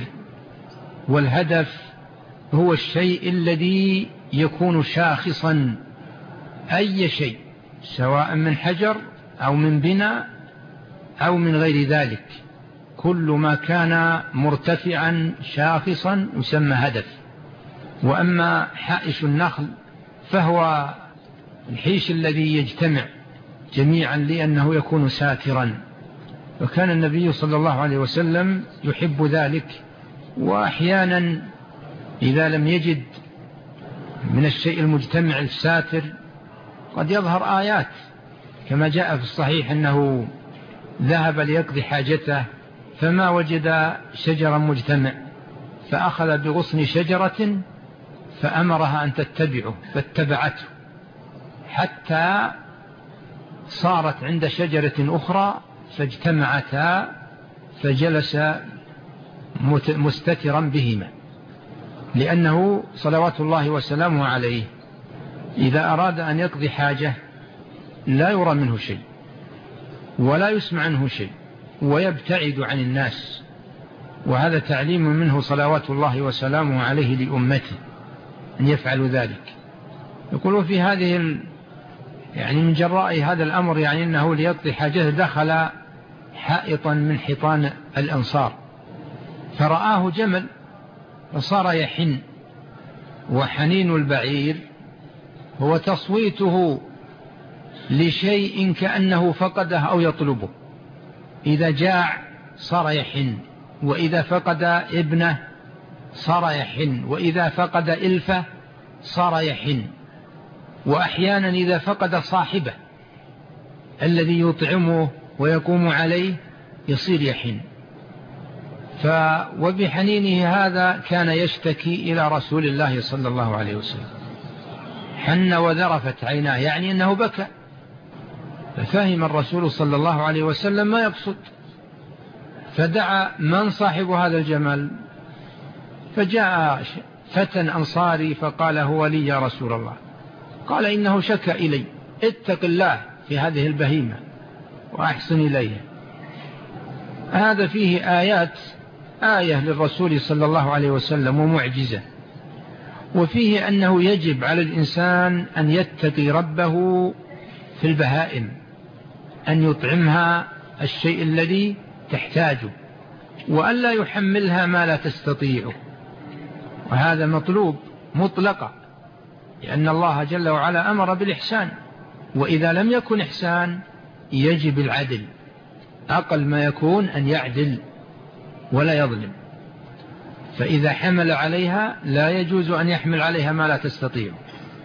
والهدف هو الشيء الذي يكون شاخصا، أي شيء سواء من حجر أو من بناء أو من غير ذلك، كل ما كان مرتفعا شاخصا يسمى هدف. وأما حائش النخل فهو الحيش الذي يجتمع جميعا لأنه يكون ساترا. وكان النبي صلى الله عليه وسلم يحب ذلك. وأحيانا إذا لم يجد من الشيء المجتمع الساتر قد يظهر آيات، كما جاء في الصحيح أنه ذهب ليقضي حاجته فما وجد شجرا مجتمع، فأخذ بغصن شجرة فأمرها أن تتبعه فاتبعته حتى صارت عند شجرة أخرى فاجتمعتا فجلس مستترا بهما، لأنه صلوات الله وسلامه عليه إذا أراد أن يقضي حاجة لا يرى منه شيء ولا يسمع عنه شيء ويبتعد عن الناس، وهذا تعليم منه صلوات الله وسلامه عليه لأمته أن يفعلوا ذلك. يقولوا في هذه يعني من جراء هذا الأمر يعني أنه ليقضي حاجته دخل حائطا من حيطان الأنصار فرآه جمل فصار يحن، وحنين البعير هو تصويته لشيء كأنه فقده أو يطلبه. إذا جاع صار يحن، وإذا فقد ابنه صار يحن، وإذا فقد إلفه صار يحن، وأحيانا إذا فقد صاحبه الذي يطعمه ويقوم عليه يصير يحن. وبحنينه هذا كان يشتكي إلى رسول الله صلى الله عليه وسلم، حن وذرفت عيناه، يعني أنه بكى. ففهم الرسول صلى الله عليه وسلم ما يقصد، فدعا من صاحب هذا الجمل، فجاء فتى أنصاري فقال هو لي يا رسول الله. قال إنه شكى إلي، اتق الله في هذه البهيمة وأحسن إليها. هذا فيه آية للرسول صلى الله عليه وسلم ومعجزة، وفيه أنه يجب على الإنسان أن يتقي ربه في البهائم، أن يطعمها الشيء الذي تحتاجه وأن لا يحملها ما لا تستطيعه، وهذا مطلوب مطلقا، لأن الله جل وعلا أمر بالإحسان، وإذا لم يكن إحسان يجب العدل، أقل ما يكون أن يعدل ولا يظلم. فإذا حمل عليها لا يجوز أن يحمل عليها ما لا تستطيع،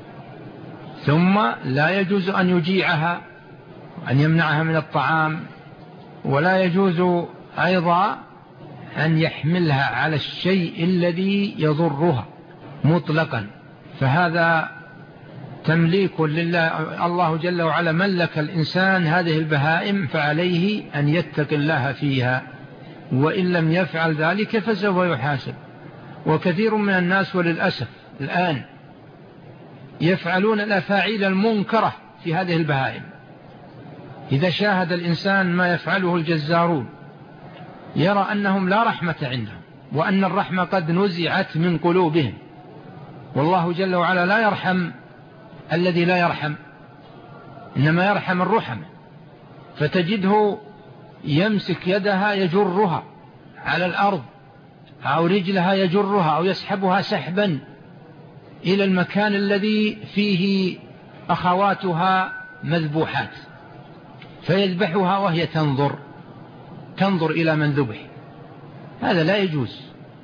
ثم لا يجوز أن يجيعها أن يمنعها من الطعام، ولا يجوز أيضا أن يحملها على الشيء الذي يضرها مطلقا. فهذا تمليك لله، الله جل وعلا ملك الإنسان هذه البهائم، فعليه أن يتقي الله فيها، وإن لم يفعل ذلك فسوف يحاسب. وكثير من الناس وللأسف الآن يفعلون الأفاعيل المنكرة في هذه البهائم. إذا شاهد الإنسان ما يفعله الجزارون يرى أنهم لا رحمة عندهم، وأن الرحمة قد نزعت من قلوبهم، والله جل وعلا لا يرحم الذي لا يرحم، إنما يرحم الرحم. فتجده يمسك يدها يجرها على الأرض، أو رجلها يجرها أو يسحبها سحبا إلى المكان الذي فيه أخواتها مذبوحات، فيذبحها وهي تنظر إلى من ذبح. هذا لا يجوز،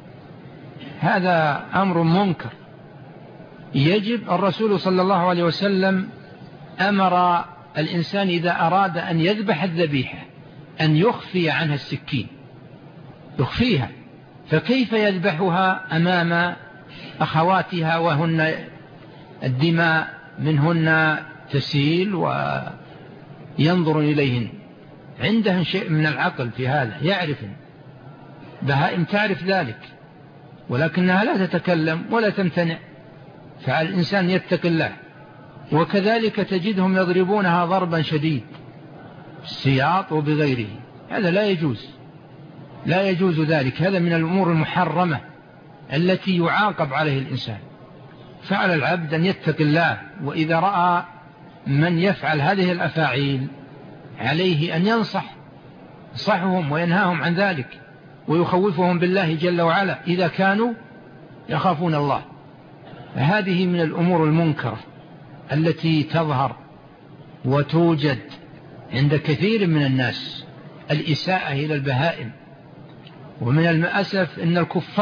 هذا أمر منكر. يجب الرسول صلى الله عليه وسلم أمر الإنسان إذا أراد أن يذبح الذبيحة أن يخفي عنها السكين، يخفيها، فكيف يذبحها أمام أخواتها وهن الدماء منهن تسيل وينظر إليهن؟ عندهم شيء من العقل في هذا، يعرفن، بهائم تعرف ذلك، ولكنها لا تتكلم ولا تمتنع، فعلى الإنسان يتقي الله. وكذلك تجدهم يضربونها ضربا شديد بالسياط وبغيره، هذا لا يجوز، لا يجوز ذلك، هذا من الأمور المحرمة التي يعاقب عليه الإنسان. فعلى العبد أن يتقي الله، وإذا رأى من يفعل هذه الأفاعيل عليه أن ينصحهم وينهاهم عن ذلك ويخوفهم بالله جل وعلا إذا كانوا يخافون الله. هذه من الأمور المنكرة التي تظهر وتوجد عند كثير من الناس، الإساءة إلى البهائم. ومن المأسف أن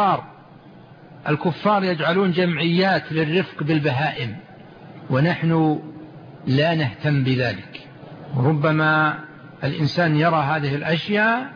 الكفار يجعلون جمعيات للرفق بالبهائم، ونحن لا نهتم بذلك. ربما الإنسان يرى هذه الأشياء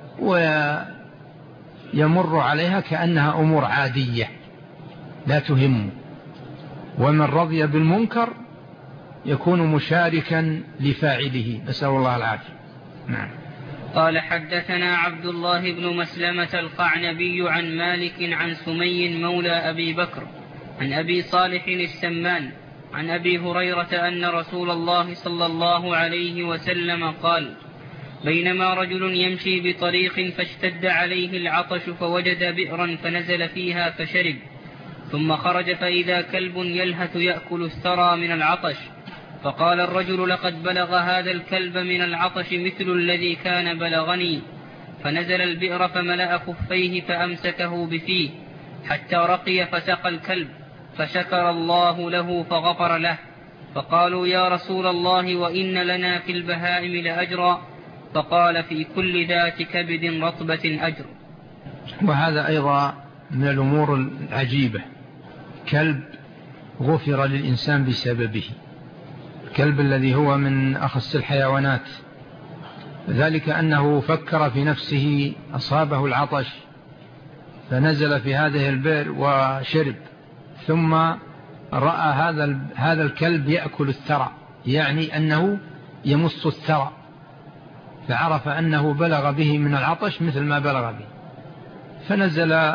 ويمر عليها كأنها أمور عادية لا تهمه، ومن رضي بالمنكر يكون مشاركا لفاعله، نسأل الله العافية. نعم. قال حدثنا عبد الله بن مسلمة القعنبي عن مالك عن سمي مولى أبي بكر عن أبي صالح السمان عن أبي هريرة أن رسول الله صلى الله عليه وسلم قال: بينما رجل يمشي بطريق فاشتد عليه العطش فوجد بئرا فنزل فيها فشرب، ثم خرج فإذا كلب يلهث يأكل الثرى من العطش، فقال الرجل: لقد بلغ هذا الكلب من العطش مثل الذي كان بلغني، فنزل البئر فملأ خفيه فأمسكه بفيه حتى رقي فسقى الكلب، فشكر الله له فغفر له. فقالوا: يا رسول الله، وإن لنا في البهائم لأجرا؟ فقال: في كل ذات كبد رطبة أجر. وهذا أيضا من الأمور العجيبة، كلب غفر للإنسان بسببه، الكلب الذي هو من أخص الحيوانات، ذلك أنه فكر في نفسه أصابه العطش فنزل في هذه البئر وشرب، ثم رأى هذا الكلب يأكل الثرى، يعني أنه يمص الثرى، فعرف أنه بلغ به من العطش مثل ما بلغ به، فنزل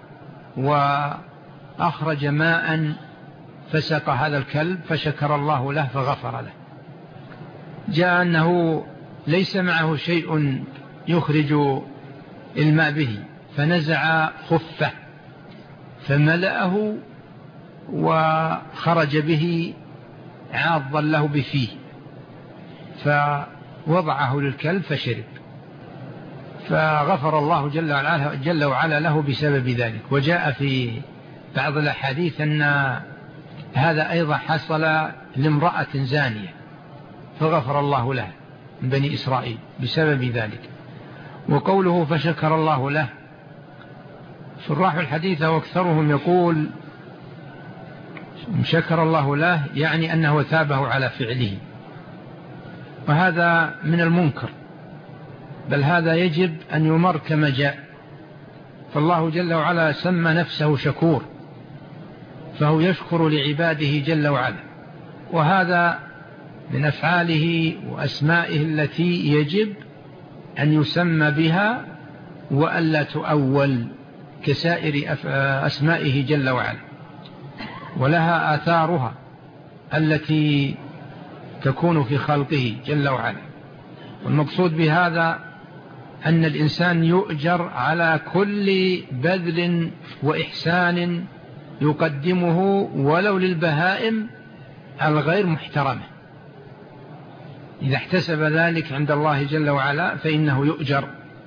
وأخرج ماء فسق هذا الكلب فشكر الله له فغفر له. جاء أنه ليس معه شيء يخرج الماء به، فنزع خفه فملأه وخرج به عاضا له بفيه، فوضعه للكلب فشرب، فغفر الله جل وعلا له بسبب ذلك. وجاء في بعض الأحاديث أن هذا أيضا حصل لامرأة زانية فغفر الله له من بني إسرائيل بسبب ذلك. وقوله فشكر الله له، شراح الحديث واكثرهم يقول شكر الله له يعني أنه ثابه على فعله، وهذا من المنكر، بل هذا يجب أن يمر كما جاء. فالله جل وعلا سمى نفسه شكور، فهو يشكر لعباده جل وعلا، وهذا من أفعاله وأسمائه التي يجب أن يسمى بها وألا تؤول كسائر أسمائه جل وعلا، ولها آثارها التي تكون في خلقه جل وعلا. والمقصود بهذا أن الإنسان يؤجر على كل بذل وإحسان يقدمه ولو للبهائم الغير محترمة، إذا احتسب ذلك عند الله جل وعلا فإنه يؤجر.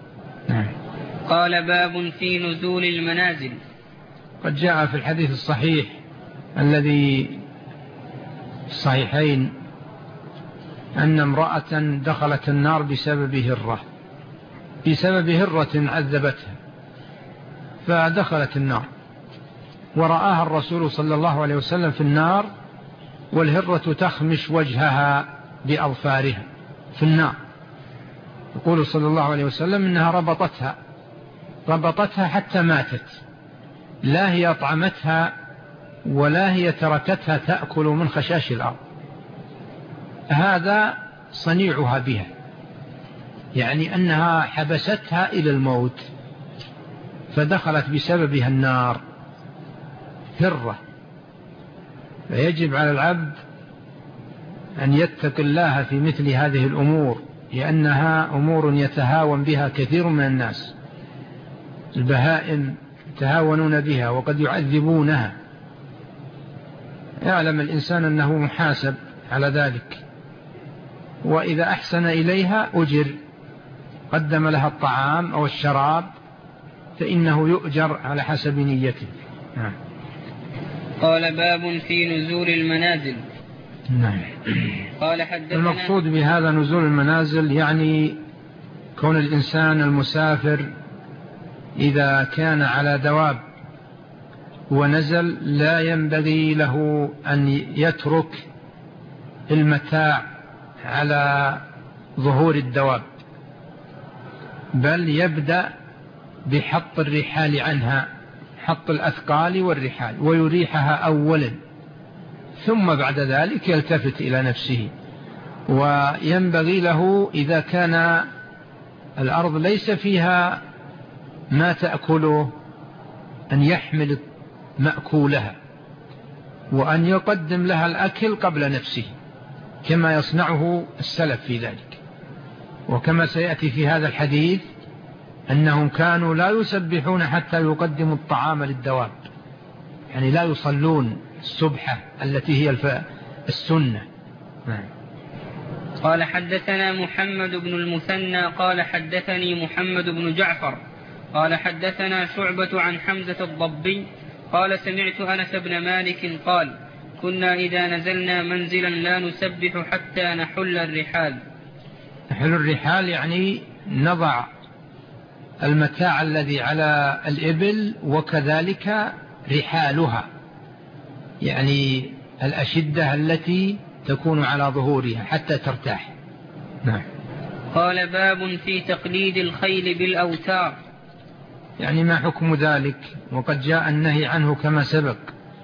قال: باب في نزول المنازل. قد جاء في الحديث الصحيح الذي في الصحيحين أن امرأة دخلت النار بسبب هرة عذبتها، فدخلت النار، ورآها الرسول صلى الله عليه وسلم في النار والهرة تخمش وجهها بأظفارها في النار. يقول صلى الله عليه وسلم إنها ربطتها حتى ماتت، لا هي أطعمتها ولا هي تركتها تأكل من خشاش الأرض. هذا صنيعها بها، يعني أنها حبستها إلى الموت، فدخلت بسببها النار هرة. فيجب على العبد أن يتقي الله في مثل هذه الأمور، لأنها أمور يتهاون بها كثير من الناس. البهائم يتهاونون بها وقد يعذبونها. يعلم الإنسان أنه محاسب على ذلك، وإذا أحسن إليها أجر، قدم لها الطعام أو الشراب فإنه يؤجر على حسب نيته. نعم. قال باب في نزول المنازل. نعم. قال حدثنا. المقصود بهذا نزول المنازل يعني كون الإنسان المسافر إذا كان على دواب ونزل لا ينبغي له أن يترك المتاع على ظهور الدواب، بل يبدأ بحط الرحال عنها، حط الأثقال والرحال، ويريحها أولا، ثم بعد ذلك يلتفت إلى نفسه. وينبغي له إذا كان الأرض ليس فيها ما تأكله أن يحمل مأكولها، وأن يقدم لها الأكل قبل نفسه كما يصنعه السلف في ذلك. وكما سيأتي في هذا الحديث أنهم كانوا لا يسبحون حتى يقدموا الطعام للدواب، يعني لا يصلون السبحة التي هي السنة. قال حدثنا محمد بن المثنى قال حدثني محمد بن جعفر قال حدثنا شعبة عن حمزة الضبي قال سمعت أنس بن مالك قال كنا إذا نزلنا منزلا لا نسبح حتى نحل الرحال. نحل الرحال يعني نضع المتاع الذي على الإبل وكذلك رحالها، يعني الأشدة التي تكون على ظهورها حتى ترتاح. نعم. قال باب في تقليد الخيل بالأوتار. يعني ما حكم ذلك؟ وقد جاء النهي عنه كما سبق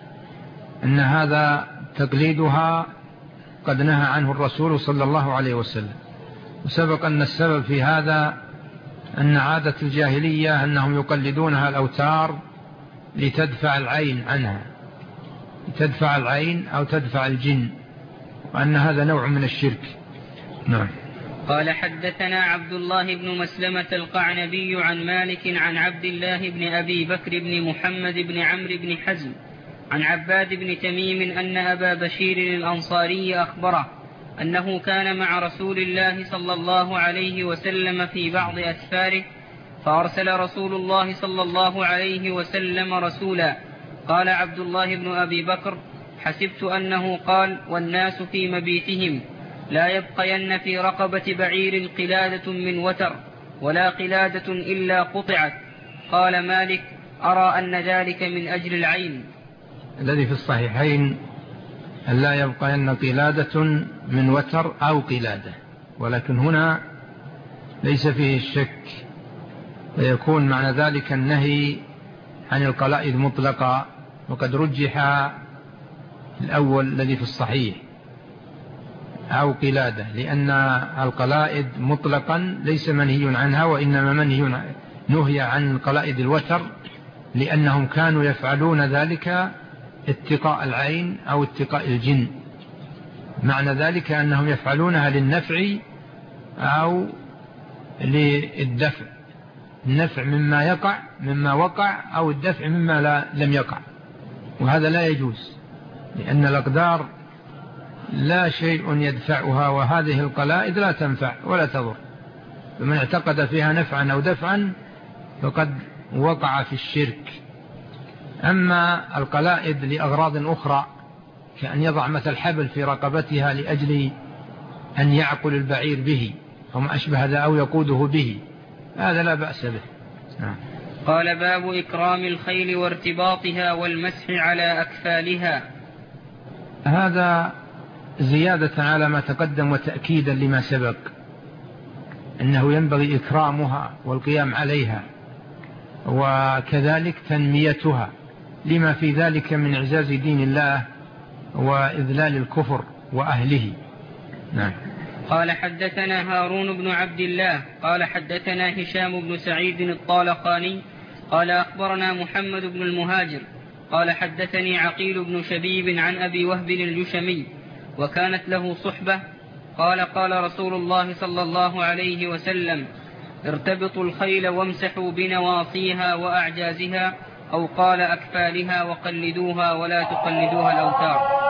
أن هذا تقليدها قد نهى عنه الرسول صلى الله عليه وسلم. وسبق أن السبب في هذا أن عادة الجاهلية أنهم يقلدونها الأوتار لتدفع العين عنها، تدفع العين أو تدفع الجن، وأن هذا نوع من الشرك. نعم. قال حدثنا عبد الله بن مسلمة القعنبي عن مالك عن عبد الله بن أبي بكر بن محمد بن عمرو بن حزم عن عباد بن تميم أن أبا بشير الأنصاري أخبره أنه كان مع رسول الله صلى الله عليه وسلم في بعض أسفاره، فأرسل رسول الله صلى الله عليه وسلم رسولا. قال عبد الله بن أبي بكر حسبت أنه قال والناس في مبيتهم لا يبقين في رقبة بعير قلادة من وتر ولا قلادة إلا قطعت. قال مالك أرى أن ذلك من أجل العين. الذي في الصحيحين أن لا يبقين قلادة من وتر أو قلادة، ولكن هنا ليس فيه الشك، ويكون معنى ذلك النهي عن القلائد مطلقا. وقد رجح الأول الذي في الصحيح أو قلادة، لأن القلائد مطلقا ليس منهي عنها، وإنما نهي عن قلائد الوتر لأنهم كانوا يفعلون ذلك اتقاء العين أو اتقاء الجن. معنى ذلك أنهم يفعلونها للنفع أو للدفع، النفع مما وقع أو الدفع مما لم يقع، وهذا لا يجوز، لأن الأقدار لا شيء يدفعها، وهذه القلائد لا تنفع ولا تضر. فمن اعتقد فيها نفعا أو دفعا فقد وقع في الشرك. أما القلائد لأغراض أخرى كأن يضع مثل حبل في رقبتها لأجل أن يعقل البعير به وما أشبه ذا أو يقوده به، هذا لا بأس به. قال باب إكرام الخيل وارتباطها والمسح على أكفالها. هذا زيادة على ما تقدم وتأكيدا لما سبق، أنه ينبغي إكرامها والقيام عليها، وكذلك تنميتها لما في ذلك من إعزاز دين الله وإذلال الكفر وأهله. نعم. قال حدثنا هارون بن عبد الله قال حدثنا هشام بن سعيد الطالقاني قال أخبرنا محمد بن المهاجر قال حدثني عقيل بن شبيب عن أبي وهب الجشمي وكانت له صحبة قال قال رسول الله صلى الله عليه وسلم ارتبطوا الخيل وامسحوا بنواصيها وأعجازها أو قال أكفالها وقلدوها ولا تقلدوها الأوتار.